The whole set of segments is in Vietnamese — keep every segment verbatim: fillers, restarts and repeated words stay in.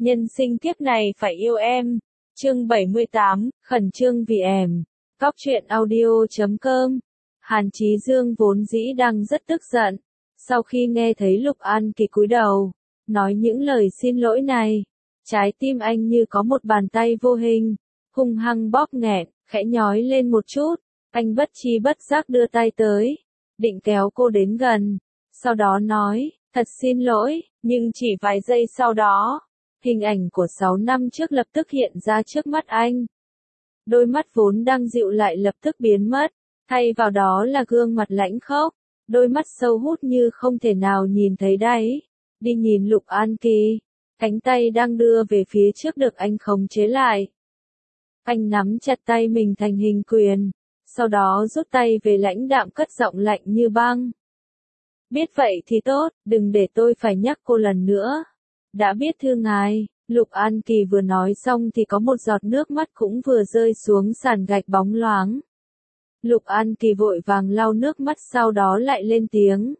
Nhân sinh kiếp này phải yêu em. Chương bảy mươi tám, khẩn trương vì em. Góc truyện audio chấm com. Hàn Chí Dương vốn dĩ đang rất tức giận. Sau khi nghe thấy Lục An Kỳ cúi đầu, nói những lời xin lỗi này, trái tim anh như có một bàn tay vô hình, hung hăng bóp nghẹn, khẽ nhói lên một chút. Anh bất tri bất giác đưa tay tới, định kéo cô đến gần. Sau đó nói, thật xin lỗi, nhưng chỉ vài giây sau đó, hình ảnh của sáu năm trước lập tức hiện ra trước mắt anh. Đôi mắt vốn đang dịu lại lập tức biến mất, thay vào đó là gương mặt lãnh khốc, đôi mắt sâu hút như không thể nào nhìn thấy đáy. Đi nhìn Lục An Kỳ, cánh tay đang đưa về phía trước được anh khống chế lại. Anh nắm chặt tay mình thành hình quyền, sau đó rút tay về lãnh đạm cất giọng lạnh như băng. Biết vậy thì tốt, đừng để tôi phải nhắc cô lần nữa. Đã biết thưa ngài. Lục An Kỳ vừa nói xong thì có một giọt nước mắt cũng vừa rơi xuống sàn gạch bóng loáng. Lục An Kỳ vội vàng lau nước mắt sau đó lại lên tiếng.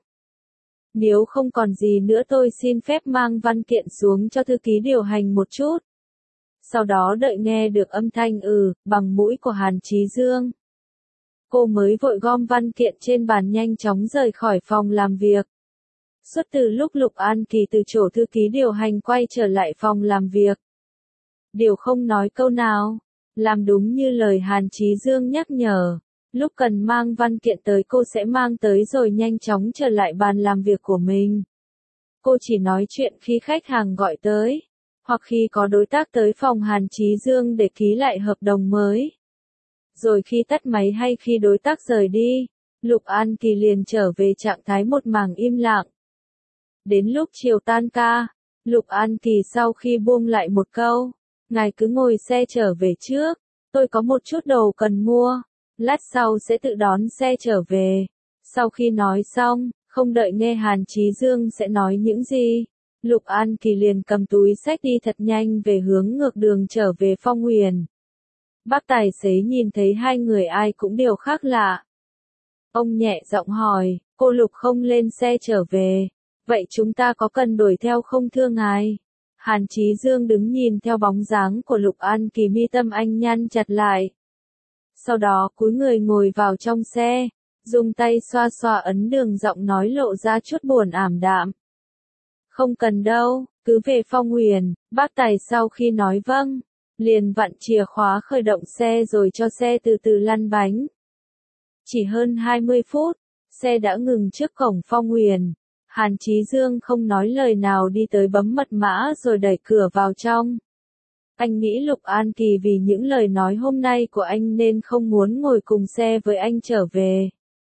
Nếu không còn gì nữa tôi xin phép mang văn kiện xuống cho thư ký điều hành một chút. Sau đó đợi nghe được âm thanh ừ, bằng mũi của Hàn Chí Dương. Cô mới vội gom văn kiện trên bàn nhanh chóng rời khỏi phòng làm việc. Suốt từ lúc Lục An Kỳ từ chỗ thư ký điều hành quay trở lại phòng làm việc. Điều không nói câu nào, làm đúng như lời Hàn Chí Dương nhắc nhở. Lúc cần mang văn kiện tới cô sẽ mang tới rồi nhanh chóng trở lại bàn làm việc của mình. Cô chỉ nói chuyện khi khách hàng gọi tới, hoặc khi có đối tác tới phòng Hàn Chí Dương để ký lại hợp đồng mới. Rồi khi tắt máy hay khi đối tác rời đi, Lục An Kỳ liền trở về trạng thái một mảng im lặng. Đến lúc chiều tan ca, Lục An Kỳ sau khi buông lại một câu, ngài cứ ngồi xe trở về trước, tôi có một chút đồ cần mua, lát sau sẽ tự đón xe trở về. Sau khi nói xong, không đợi nghe Hàn Chí Dương sẽ nói những gì, Lục An Kỳ liền cầm túi xách đi thật nhanh về hướng ngược đường trở về Phong Huyền. Bác tài xế nhìn thấy hai người ai cũng đều khác lạ. Ông nhẹ giọng hỏi, cô Lục không lên xe trở về, vậy chúng ta có cần đuổi theo không thưa ngài? Hàn Chí Dương đứng nhìn theo bóng dáng của Lục An Kỳ, mi tâm anh nhăn chặt lại. Sau đó cúi người ngồi vào trong xe, dùng tay xoa xoa ấn đường, giọng nói lộ ra chút buồn ảm đạm. Không cần đâu, cứ về Phong Huyền. Bác tài sau khi nói vâng, liền vặn chìa khóa khởi động xe rồi cho xe từ từ lăn bánh. Chỉ hơn hai mươi phút, xe đã ngừng trước cổng Phong Huyền. Hàn Chí Dương không nói lời nào đi tới bấm mật mã rồi đẩy cửa vào trong. Anh nghĩ Lục An Kỳ vì những lời nói hôm nay của anh nên không muốn ngồi cùng xe với anh trở về.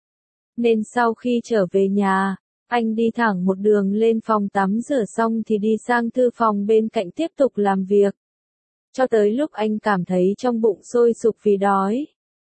Nên sau khi trở về nhà, anh đi thẳng một đường lên phòng tắm rửa xong thì đi sang thư phòng bên cạnh tiếp tục làm việc. Cho tới lúc anh cảm thấy trong bụng sôi sục vì đói,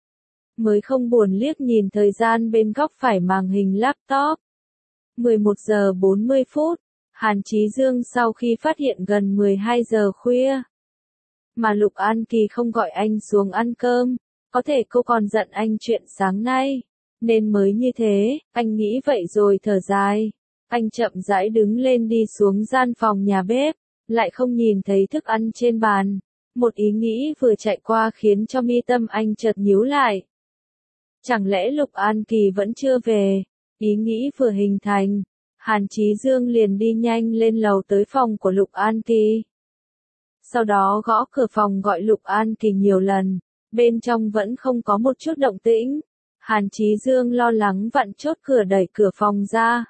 mới không buồn liếc nhìn thời gian bên góc phải màn hình laptop. mười một giờ bốn mươi phút, Hàn Chí Dương sau khi phát hiện gần mười hai giờ khuya, mà Lục An Kỳ không gọi anh xuống ăn cơm, có thể cô còn giận anh chuyện sáng nay, nên mới như thế, anh nghĩ vậy rồi thở dài. Anh chậm rãi đứng lên đi xuống gian phòng nhà bếp, lại không nhìn thấy thức ăn trên bàn. Một ý nghĩ vừa chạy qua khiến cho mi tâm anh chợt nhíu lại. Chẳng lẽ Lục An Kỳ vẫn chưa về? Ý nghĩ vừa hình thành, Hàn Chí Dương liền đi nhanh lên lầu tới phòng của Lục An Kỳ. Sau đó gõ cửa phòng gọi Lục An Kỳ nhiều lần, bên trong vẫn không có một chút động tĩnh. Hàn Chí Dương lo lắng vặn chốt cửa đẩy cửa phòng ra.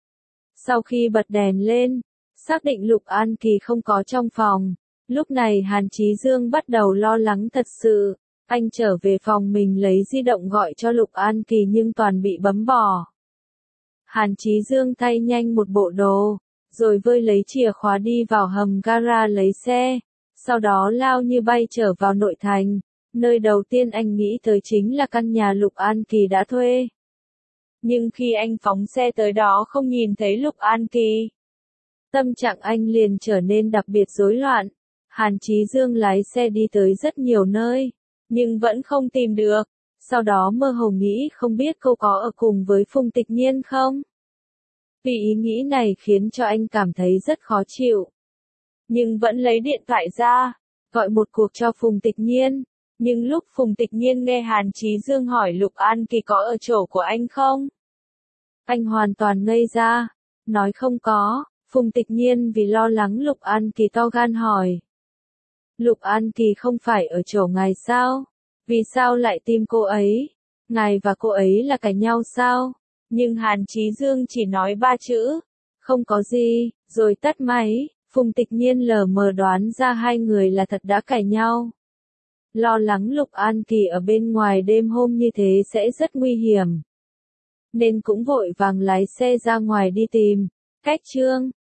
Sau khi bật đèn lên, xác định Lục An Kỳ không có trong phòng, lúc này Hàn Chí Dương bắt đầu lo lắng thật sự. Anh trở về phòng mình lấy di động gọi cho Lục An Kỳ nhưng toàn bị bấm bỏ. Hàn Chí Dương thay nhanh một bộ đồ, rồi vơi lấy chìa khóa đi vào hầm gara lấy xe, sau đó lao như bay trở vào nội thành. Nơi đầu tiên anh nghĩ tới chính là căn nhà Lục An Kỳ đã thuê. Nhưng khi anh phóng xe tới đó không nhìn thấy Lục An Kỳ, tâm trạng anh liền trở nên đặc biệt rối loạn. Hàn Chí Dương lái xe đi tới rất nhiều nơi, nhưng vẫn không tìm được. Sau đó mơ hồ nghĩ không biết cô có ở cùng với Phùng Tịch Nhiên không? Vì ý nghĩ này khiến cho anh cảm thấy rất khó chịu. nhưng vẫn lấy điện thoại ra, gọi một cuộc cho Phùng Tịch Nhiên. Nhưng lúc Phùng Tịch Nhiên nghe Hàn Chí Dương hỏi Lục An Kỳ có ở chỗ của anh không? Anh hoàn toàn ngây ra, nói không có. Phùng Tịch Nhiên vì lo lắng Lục An Kỳ to gan hỏi. Lục An Kỳ không phải ở chỗ ngài sao? Vì sao lại tìm cô ấy? Ngài và cô ấy là cãi nhau sao? Nhưng Hàn Chí Dương chỉ nói ba chữ. Không có gì, rồi tắt máy. Phùng Tịch Nhiên lờ mờ đoán ra hai người là thật đã cãi nhau. Lo lắng Lục An Kỳ ở bên ngoài đêm hôm như thế sẽ rất nguy hiểm. Nên cũng vội vàng lái xe ra ngoài đi tìm. Cách chương